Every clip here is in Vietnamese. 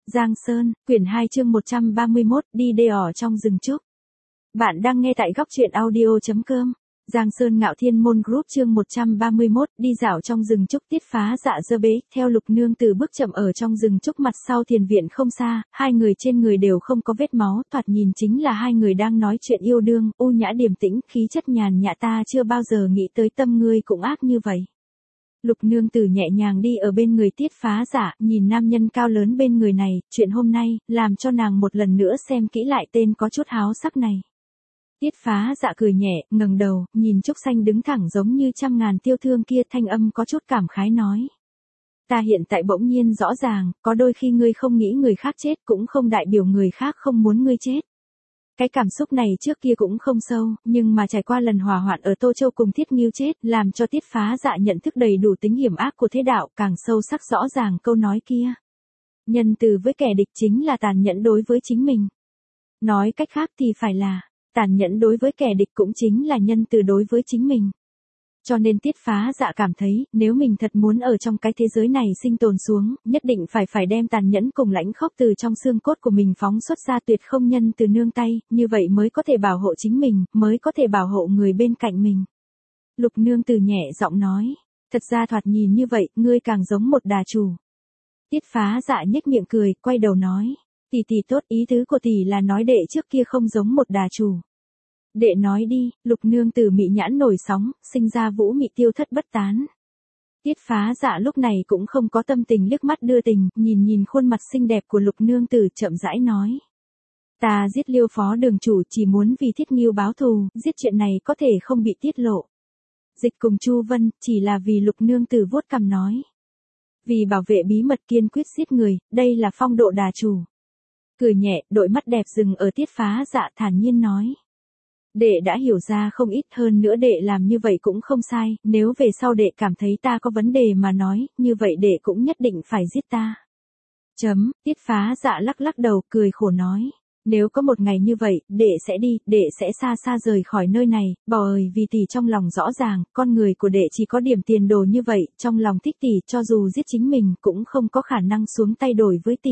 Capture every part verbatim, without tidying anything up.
Giang Sơn, quyển hai chương một trăm ba mươi mốt, đi đê ỏ trong rừng trúc. Bạn đang nghe tại góc truyện audio chấm com. Giang Sơn Ngạo Thiên Môn Group chương một trăm ba mươi mốt, đi dạo trong rừng trúc. Tiết Phá Dạ dơ bế, theo Lục Nương từ bước chậm ở trong rừng trúc mặt sau thiền viện không xa, hai người trên người đều không có vết máu, thoạt nhìn chính là hai người đang nói chuyện yêu đương, u nhã điềm tĩnh, khí chất nhàn nhã, ta chưa bao giờ nghĩ tới tâm ngươi cũng ác như vậy. Lục Nương Tử nhẹ nhàng đi ở bên người Tiết Phá Dạ, nhìn nam nhân cao lớn bên người này, chuyện hôm nay, làm cho nàng một lần nữa xem kỹ lại tên có chút háo sắc này. Tiết Phá Dạ cười nhẹ, ngẩng đầu, nhìn Trúc Xanh đứng thẳng giống như trăm ngàn tiêu thương kia, thanh âm có chút cảm khái nói. Ta hiện tại bỗng nhiên rõ ràng, có đôi khi ngươi không nghĩ người khác chết cũng không đại biểu người khác không muốn ngươi chết. Cái cảm xúc này trước kia cũng không sâu, nhưng mà trải qua lần hỏa hoạn ở Tô Châu cùng Thiết Ngưu chết, làm cho Tiết Phá Dạ nhận thức đầy đủ tính hiểm ác của thế đạo, càng sâu sắc rõ ràng câu nói kia. Nhân từ với kẻ địch chính là tàn nhẫn đối với chính mình. Nói cách khác thì phải là, tàn nhẫn đối với kẻ địch cũng chính là nhân từ đối với chính mình. Cho nên Tiết Phá Dạ cảm thấy, nếu mình thật muốn ở trong cái thế giới này sinh tồn xuống, nhất định phải phải đem tàn nhẫn cùng lãnh khốc từ trong xương cốt của mình phóng xuất ra, tuyệt không nhân từ nương tay, như vậy mới có thể bảo hộ chính mình, mới có thể bảo hộ người bên cạnh mình. Lục Nương Từ nhẹ giọng nói, thật ra thoạt nhìn như vậy, ngươi càng giống một đà chủ. Tiết Phá Dạ nhếch miệng cười, quay đầu nói, tỷ tỷ tốt, ý tứ của tỷ là nói đệ trước kia không giống một đà chủ. Đệ nói đi. Lục Nương Tử mị nhãn nổi sóng, sinh ra vũ mị tiêu thất bất tán. Tiết Phá Dạ lúc này cũng không có tâm tình liếc mắt đưa tình, nhìn nhìn khuôn mặt xinh đẹp của Lục Nương Tử chậm rãi nói. Ta giết Liêu phó đường chủ chỉ muốn vì Thiết Ngưu báo thù, giết chuyện này có thể không bị tiết lộ. Dịch cùng Chu Vân, chỉ là vì Lục Nương Tử vuốt cằm nói. Vì bảo vệ bí mật kiên quyết giết người, đây là phong độ đà chủ. Cười nhẹ, đôi mắt đẹp dừng ở Tiết Phá Dạ thản nhiên nói. Đệ đã hiểu ra không ít, hơn nữa đệ làm như vậy cũng không sai, nếu về sau đệ cảm thấy ta có vấn đề mà nói, như vậy đệ cũng nhất định phải giết ta. Chấm, Tiết Phá Dạ lắc lắc đầu, cười khổ nói. Nếu có một ngày như vậy, đệ sẽ đi, đệ sẽ xa xa rời khỏi nơi này, bỏ ơi vì tỷ trong lòng rõ ràng, con người của đệ chỉ có điểm tiền đồ như vậy, trong lòng thích tỷ, cho dù giết chính mình, cũng không có khả năng xuống tay đổi với tỷ.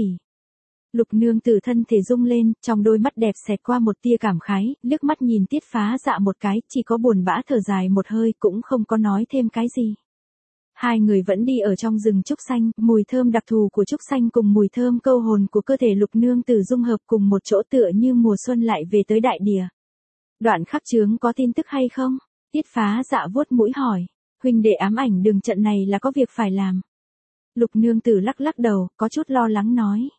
Lục Nương Tử thân thể rung lên, trong đôi mắt đẹp xẹt qua một tia cảm khái, liếc mắt nhìn Tiết Phá Dạ một cái, chỉ có buồn bã thở dài một hơi, cũng không có nói thêm cái gì. Hai người vẫn đi ở trong rừng trúc xanh, mùi thơm đặc thù của trúc xanh cùng mùi thơm câu hồn của cơ thể Lục Nương Tử dung hợp cùng một chỗ, tựa như mùa xuân lại về tới đại địa. Đoạn khắc chướng có tin tức hay không? Tiết Phá Dạ vuốt mũi hỏi. Huynh đệ ám ảnh đường trận này là có việc phải làm. Lục Nương Tử lắc lắc đầu, có chút lo lắng nói.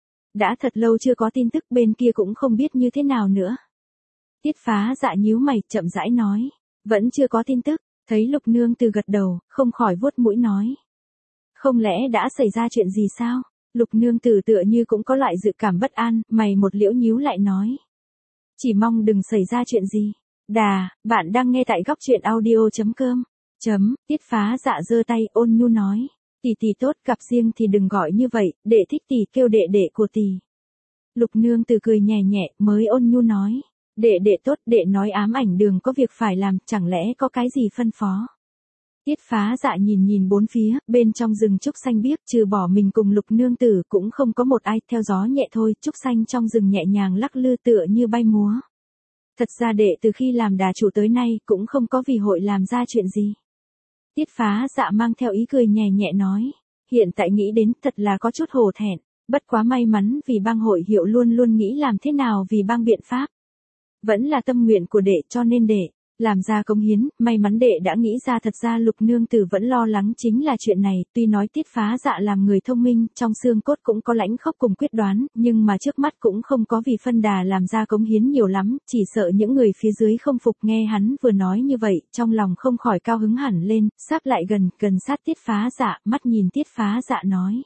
Đã thật lâu chưa có tin tức, bên kia cũng không biết như thế nào nữa. Tiết Phá Dạ nhíu mày, chậm rãi nói. Vẫn chưa có tin tức, thấy Lục Nương Từ gật đầu, không khỏi vuốt mũi nói. Không lẽ đã xảy ra chuyện gì sao? Lục Nương Tử tựa như cũng có loại dự cảm bất an, mày một liễu nhíu lại nói. Chỉ mong đừng xảy ra chuyện gì. Đà, bạn đang nghe tại góc truyện audio chấm com. Chấm, Tiết Phá Dạ giơ tay ôn nhu nói. Tỷ tỷ tốt, gặp riêng thì đừng gọi như vậy, đệ thích tỷ kêu đệ đệ của tỷ. Lục Nương Từ cười nhẹ nhẹ, mới ôn nhu nói. Đệ đệ tốt, đệ nói ám ảnh đường có việc phải làm, chẳng lẽ có cái gì phân phó. Tiết Phá Dạ nhìn nhìn bốn phía, bên trong rừng trúc xanh biếc, trừ bỏ mình cùng Lục Nương Tử cũng không có một ai, theo gió nhẹ thôi, trúc xanh trong rừng nhẹ nhàng lắc lư tựa như bay múa. Thật ra đệ từ khi làm đà chủ tới nay, cũng không có vì hội làm ra chuyện gì. Tiết Phá Dạ mang theo ý cười nhẹ nhẹ nói, hiện tại nghĩ đến thật là có chút hổ thẹn, bất quá may mắn vì bang hội hiệu luôn luôn nghĩ làm thế nào vì bang biện pháp. Vẫn là tâm nguyện của đệ cho nên đệ, làm ra cống hiến, may mắn đệ đã nghĩ ra. Thật ra Lục Nương Tử vẫn lo lắng chính là chuyện này, tuy nói Tiết Phá Dạ làm người thông minh, trong xương cốt cũng có lãnh khốc cùng quyết đoán, nhưng mà trước mắt cũng không có vì phân đà làm ra cống hiến nhiều lắm, chỉ sợ những người phía dưới không phục. Nghe hắn vừa nói như vậy, trong lòng không khỏi cao hứng hẳn lên, sáp lại gần, gần sát Tiết Phá Dạ, mắt nhìn Tiết Phá Dạ nói.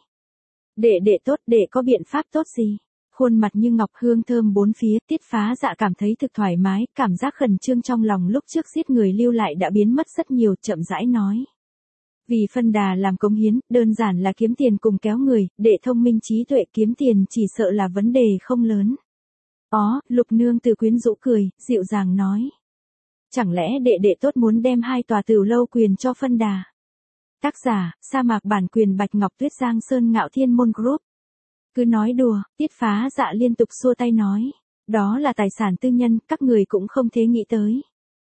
Đệ đệ tốt, đệ có biện pháp tốt gì? Khuôn mặt như ngọc, hương thơm bốn phía, Tiết Phá Dạ cảm thấy thực thoải mái, cảm giác khẩn trương trong lòng lúc trước giết người lưu lại đã biến mất rất nhiều, chậm rãi nói. Vì phân đà làm cống hiến, đơn giản là kiếm tiền cùng kéo người, đệ thông minh trí tuệ, kiếm tiền chỉ sợ là vấn đề không lớn. Ó, Lục Nương Từ quyến rũ cười, dịu dàng nói. Chẳng lẽ đệ đệ tốt muốn đem hai tòa Tửu Lâu quyền cho phân đà? Tác giả, sa mạc bản quyền Bạch Ngọc Tuyết. Giang Sơn Ngạo Thiên Môn Group. Cứ nói đùa, Tiết Phá Dạ liên tục xua tay nói. Đó là tài sản tư nhân, các người cũng không thế nghĩ tới.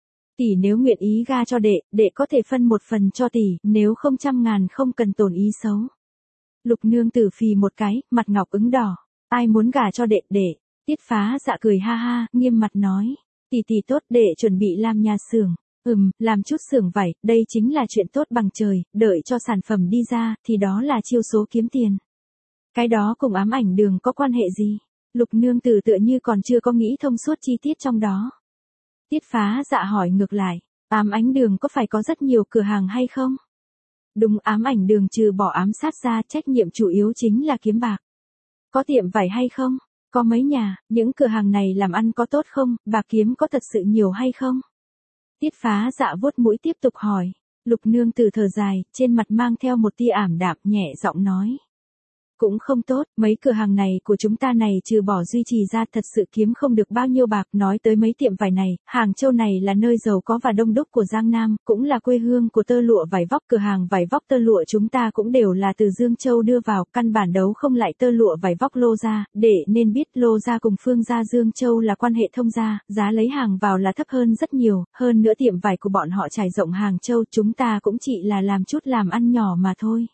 Tỷ nếu nguyện ý ga cho đệ, đệ có thể phân một phần cho tỷ, nếu không trăm ngàn không cần tổn ý xấu. Lục nương tử phì một cái, mặt ngọc ứng đỏ. Ai muốn gả cho đệ, đệ. Tiết Phá Dạ cười ha ha, nghiêm mặt nói. Tỷ tỷ tốt, đệ chuẩn bị làm nhà xưởng. Ừm, làm chút xưởng vải, đây chính là chuyện tốt bằng trời, đợi cho sản phẩm đi ra, thì đó là chiêu số kiếm tiền. Cái đó cùng ám ảnh đường có quan hệ gì? Lục nương tử tựa như còn chưa có nghĩ thông suốt chi tiết trong đó. Tiết Phá Dạ hỏi ngược lại, ám ảnh đường có phải có rất nhiều cửa hàng hay không? Đúng, ám ảnh đường trừ bỏ ám sát ra, trách nhiệm chủ yếu chính là kiếm bạc. Có tiệm vải hay không? Có mấy nhà, những cửa hàng này làm ăn có tốt không, bạc kiếm có thật sự nhiều hay không? Tiết Phá Dạ vuốt mũi tiếp tục hỏi. Lục nương tử thở dài, trên mặt mang theo một tia ảm đạm, nhẹ giọng nói. Cũng không tốt, mấy cửa hàng này của chúng ta này trừ bỏ duy trì ra thật sự kiếm không được bao nhiêu bạc. Nói tới mấy tiệm vải này, Hàng Châu này là nơi giàu có và đông đúc của Giang Nam, cũng là quê hương của tơ lụa vải vóc. Cửa hàng vải vóc tơ lụa chúng ta cũng đều là từ Dương Châu đưa vào, căn bản đấu không lại tơ lụa vải vóc Lô gia. Để nên biết Lô gia cùng Phương gia Dương Châu là quan hệ thông gia, giá lấy hàng vào là thấp hơn rất nhiều, hơn nữa tiệm vải của bọn họ trải rộng Hàng Châu, chúng ta cũng chỉ là làm chút làm ăn nhỏ mà thôi.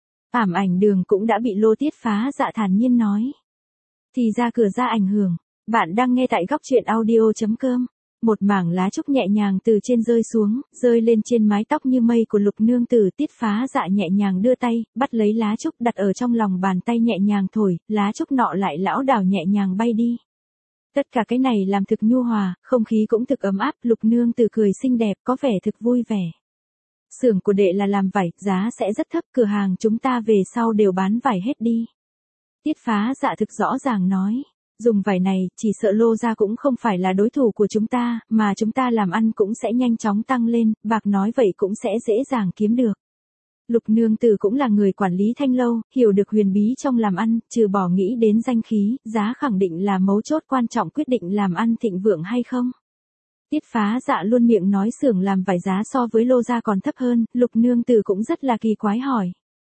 Ảm ảnh đường cũng đã bị Lô Tiết Phá Dạ thản nhiên nói. Thì ra cửa ra ảnh hưởng. Bạn đang nghe tại góc truyện audio.com. Một mảng lá trúc nhẹ nhàng từ trên rơi xuống, rơi lên trên mái tóc như mây của Lục nương tử. Tiết Phá Dạ nhẹ nhàng đưa tay, bắt lấy lá trúc đặt ở trong lòng bàn tay nhẹ nhàng thổi, lá trúc nọ lại lão đảo nhẹ nhàng bay đi. Tất cả cái này làm thực nhu hòa, không khí cũng thực ấm áp. Lục nương tử cười xinh đẹp, có vẻ thực vui vẻ. Xưởng của đệ là làm vải, giá sẽ rất thấp, cửa hàng chúng ta về sau đều bán vải hết đi. Tiết Phá Dạ thực rõ ràng nói, dùng vải này, chỉ sợ Lô gia cũng không phải là đối thủ của chúng ta, mà chúng ta làm ăn cũng sẽ nhanh chóng tăng lên, bạc nói vậy cũng sẽ dễ dàng kiếm được. Lục nương tử cũng là người quản lý thanh lâu, hiểu được huyền bí trong làm ăn, trừ bỏ nghĩ đến danh khí, giá khẳng định là mấu chốt quan trọng quyết định làm ăn thịnh vượng hay không. Tiết Phá Dạ luôn miệng nói xưởng làm vải giá so với Lô gia còn thấp hơn, Lục nương tử cũng rất là kỳ quái hỏi.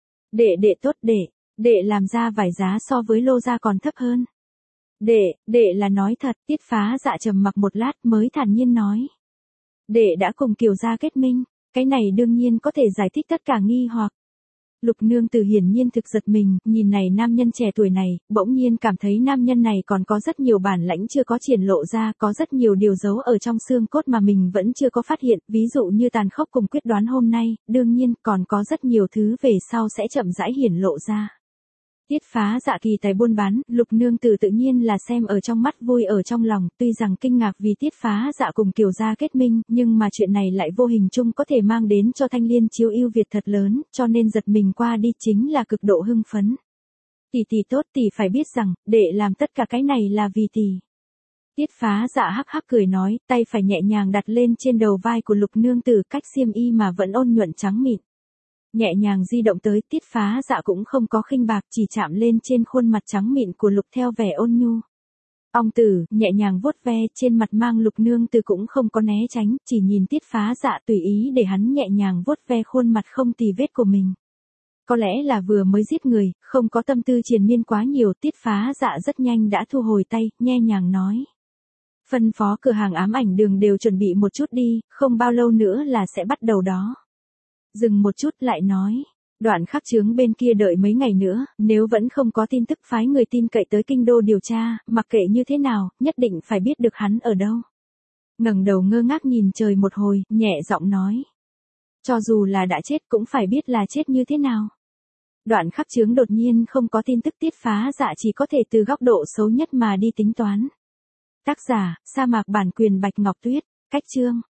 Đệ đệ tốt đệ, đệ làm ra vải giá so với Lô gia còn thấp hơn. Đệ, đệ là nói thật. Tiết Phá Dạ trầm mặc một lát mới thản nhiên nói. Đệ đã cùng Kiều gia kết minh, cái này đương nhiên có thể giải thích tất cả nghi hoặc. Lục nương tử hiển nhiên thực giật mình, nhìn này nam nhân trẻ tuổi này, bỗng nhiên cảm thấy nam nhân này còn có rất nhiều bản lãnh chưa có triển lộ ra, có rất nhiều điều giấu ở trong xương cốt mà mình vẫn chưa có phát hiện, ví dụ như tàn khốc cùng quyết đoán hôm nay, đương nhiên còn có rất nhiều thứ về sau sẽ chậm rãi hiển lộ ra. Tiết Phá Dạ kỳ tài buôn bán, Lục nương tử tự nhiên là xem ở trong mắt, vui ở trong lòng, tuy rằng kinh ngạc vì Tiết Phá Dạ cùng Kiều gia kết minh, nhưng mà chuyện này lại vô hình chung có thể mang đến cho Thanh Liên chiếu ưu việt thật lớn, cho nên giật mình qua đi chính là cực độ hưng phấn. Tỷ tỷ tốt, tỷ phải biết rằng, đệ làm tất cả cái này là vì tỷ. Tiết Phá Dạ hắc hắc cười nói, tay phải nhẹ nhàng đặt lên trên đầu vai của Lục nương tử, cách xiêm y mà vẫn ôn nhuận trắng mịn. Nhẹ nhàng di động tới, Tiết Phá Dạ cũng không có khinh bạc, chỉ chạm lên trên khuôn mặt trắng mịn của Lục theo vẻ ôn nhu. Ong tử, nhẹ nhàng vuốt ve, trên mặt mang Lục nương tử cũng không có né tránh, chỉ nhìn Tiết Phá Dạ tùy ý để hắn nhẹ nhàng vuốt ve khuôn mặt không tì vết của mình. Có lẽ là vừa mới giết người, không có tâm tư triền miên quá nhiều, Tiết Phá Dạ rất nhanh đã thu hồi tay, nhẹ nhàng nói. Phân phó cửa hàng ám ảnh đường đều chuẩn bị một chút đi, không bao lâu nữa là sẽ bắt đầu đó. Dừng một chút lại nói, Đoạn Khắc Chướng bên kia đợi mấy ngày nữa, nếu vẫn không có tin tức phái người tin cậy tới kinh đô điều tra, mặc kệ như thế nào, nhất định phải biết được hắn ở đâu. Ngẩng đầu ngơ ngác nhìn trời một hồi, nhẹ giọng nói. Cho dù là đã chết cũng phải biết là chết như thế nào. Đoạn Khắc Chướng đột nhiên không có tin tức. Tiết Phá Dạ chỉ có thể từ góc độ xấu nhất mà đi tính toán. Tác giả, sa mạc bản quyền Bạch Ngọc Tuyết, cách chương.